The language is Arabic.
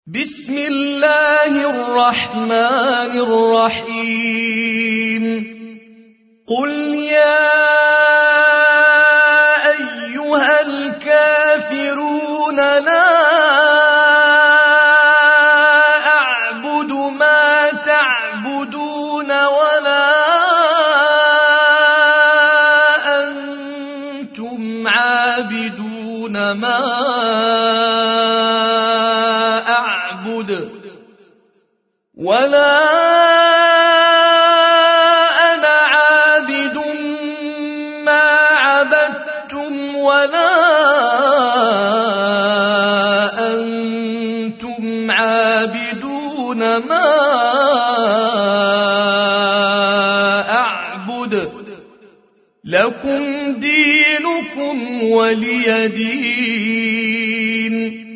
بسم الله الرحمن الرحيم قل يا أيها الكافرون لا أعبد ما تعبدون ولا أنتم عابدون ما أعبد ولا أنا عابد ما عبدتم ولا أنتم عابدون ما أعبد لكم دينكم ولي دين